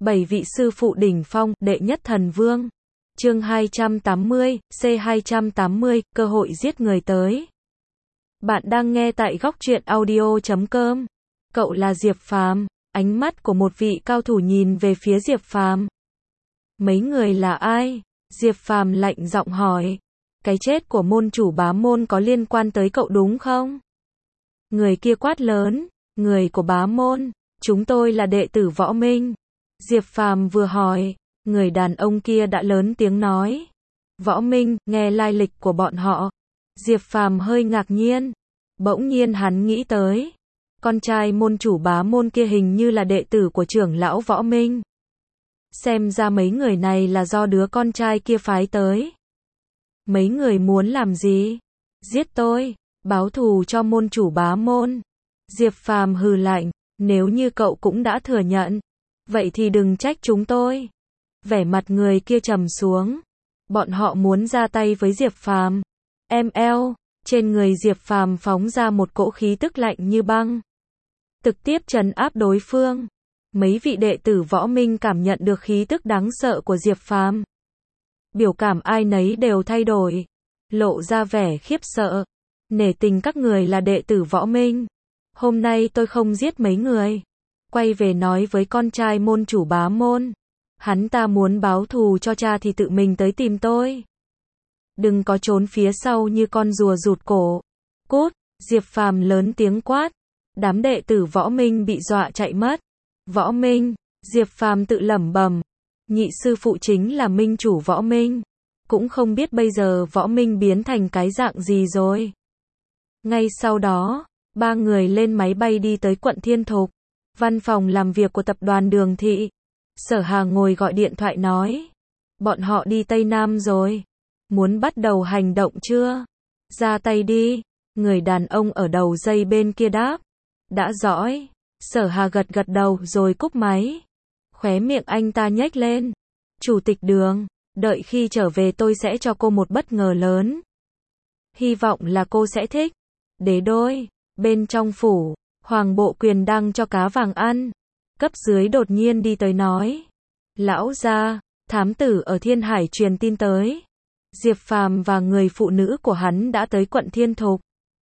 7 vị sư phụ đỉnh phong, đệ nhất thần vương. Chương 280, C280, cơ hội giết người tới. Bạn đang nghe tại góc truyện audio.com. Cậu là Diệp Phàm. Ánh mắt của một vị cao thủ nhìn về phía Diệp Phàm. Mấy người là ai? Diệp Phàm lạnh giọng hỏi. Cái chết của môn chủ Bá Môn có liên quan tới cậu đúng không? Người kia quát lớn. Người của Bá Môn, chúng tôi là đệ tử Võ Minh. Diệp Phàm vừa hỏi, người đàn ông kia đã lớn tiếng nói. Võ Minh, nghe lai lịch của bọn họ. Diệp Phàm hơi ngạc nhiên. Bỗng nhiên hắn nghĩ tới. Con trai môn chủ Bá Môn kia hình như là đệ tử của trưởng lão Võ Minh. Xem ra mấy người này là do đứa con trai kia phái tới. Mấy người muốn làm gì? Giết tôi, báo thù cho môn chủ Bá Môn. Diệp Phàm hừ lạnh, nếu như cậu cũng đã thừa nhận, vậy thì đừng trách chúng tôi. Vẻ mặt người kia trầm xuống. Bọn họ muốn ra tay với Diệp Phàm. Trên người Diệp Phàm phóng ra một cỗ khí tức lạnh như băng, trực tiếp trấn áp đối phương. Mấy vị đệ tử Võ Minh cảm nhận được khí tức đáng sợ của Diệp Phàm. Biểu cảm ai nấy đều thay đổi, lộ ra vẻ khiếp sợ. Nể tình các người là đệ tử Võ Minh, hôm nay tôi không giết mấy người, quay về nói với con trai môn chủ Bá Môn. Hắn ta muốn báo thù cho cha thì tự mình tới tìm tôi. Đừng có trốn phía sau như con rùa rụt cổ. Cút, Diệp Phàm lớn tiếng quát. Đám đệ tử Võ Minh bị dọa chạy mất. Võ Minh, Diệp Phàm tự lẩm bẩm. Nhị sư phụ chính là minh chủ Võ Minh. Cũng không biết bây giờ Võ Minh biến thành cái dạng gì rồi. Ngay sau đó, ba người lên máy bay đi tới quận Thiên Thục, văn phòng làm việc của tập đoàn Đường Thị. Sở Hà ngồi gọi điện thoại nói. Bọn họ đi Tây Nam rồi. Muốn bắt đầu hành động chưa? Ra tay đi. Người đàn ông ở đầu dây bên kia đáp. Đã rõ. Sở Hà gật gật đầu rồi cúp máy. Khóe miệng anh ta nhếch lên. Chủ tịch Đường, đợi khi trở về tôi sẽ cho cô một bất ngờ lớn. Hy vọng là cô sẽ thích. Đế đô, bên trong phủ, Hoàng Bộ Quyền đang cho cá vàng ăn. Cấp dưới đột nhiên đi tới nói. Lão gia, thám tử ở Thiên Hải truyền tin tới. Diệp Phàm và người phụ nữ của hắn đã tới quận Thiên Thục.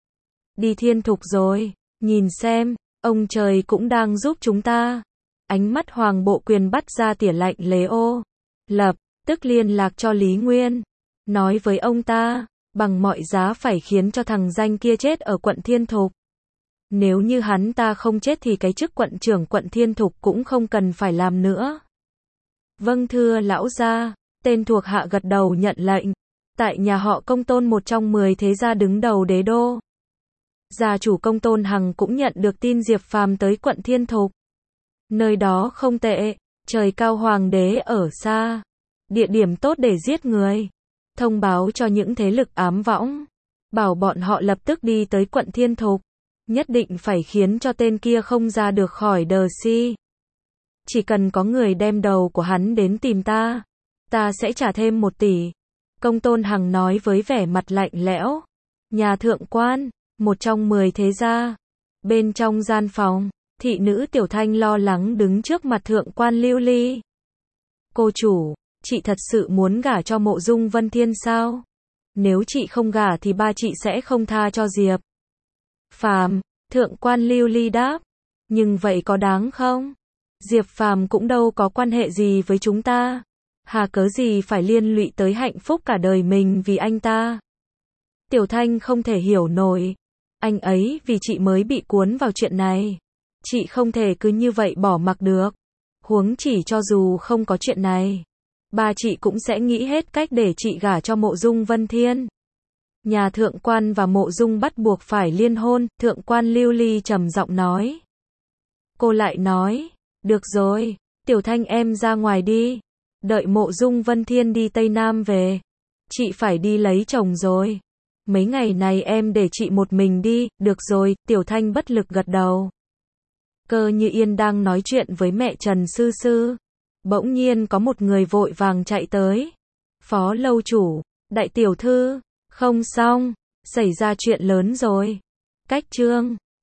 Đi Thiên Thục rồi, nhìn xem, ông trời cũng đang giúp chúng ta. Ánh mắt Hoàng Bộ Quyền bắt ra tỉa lạnh lế ô. Lập tức liên lạc cho Lý Nguyên. Nói với ông ta, bằng mọi giá phải khiến cho thằng danh kia chết ở quận Thiên Thục. Nếu như hắn ta không chết thì cái chức quận trưởng quận Thiên Thục cũng không cần phải làm nữa. Vâng thưa lão gia, tên thuộc hạ gật đầu nhận lệnh. Tại nhà họ Công Tôn, một trong 10 thế gia đứng đầu đế đô. Gia chủ Công Tôn Hằng cũng nhận được tin Diệp Phàm tới quận Thiên Thục. Nơi đó không tệ, trời cao hoàng đế ở xa, địa điểm tốt để giết người. Thông báo cho những thế lực ám võng, bảo bọn họ lập tức đi tới quận Thiên Thục. Nhất định phải khiến cho tên kia không ra được khỏi đờ si. Chỉ cần có người đem đầu của hắn đến tìm ta, ta sẽ trả thêm 1 tỷ. Công Tôn Hằng nói với vẻ mặt lạnh lẽo. Nhà thượng quan, một trong 10 thế gia. Bên trong gian phòng, thị nữ Tiểu Thanh lo lắng đứng trước mặt thượng quan Lưu Ly. Cô chủ, chị thật sự muốn gả cho Mộ Dung Vân Thiên sao? Nếu chị không gả thì ba chị sẽ không tha cho Diệp Phàm. Thượng quan Lưu Ly đáp. Nhưng vậy có đáng không? Diệp Phàm cũng đâu có quan hệ gì với chúng ta. Hà cớ gì phải liên lụy tới hạnh phúc cả đời mình vì anh ta? Tiểu Thanh không thể hiểu nổi. Anh ấy vì chị mới bị cuốn vào chuyện này. Chị không thể cứ như vậy bỏ mặc được. Huống chỉ cho dù không có chuyện này, ba chị cũng sẽ nghĩ hết cách để chị gả cho Mộ Dung Vân Thiên. Nhà thượng quan và Mộ Dung bắt buộc phải liên hôn, thượng quan Lưu Ly trầm giọng nói. Cô lại nói, được rồi, Tiểu Thanh em ra ngoài đi. Đợi Mộ Dung Vân Thiên đi Tây Nam về, chị phải đi lấy chồng rồi. Mấy ngày này em để chị một mình đi, được rồi, Tiểu Thanh bất lực gật đầu. Cơ Như Yên đang nói chuyện với mẹ Trần Sư Sư. Bỗng nhiên có một người vội vàng chạy tới. Phó lâu chủ, đại tiểu thư, không xong, xảy ra chuyện lớn rồi. Cách chương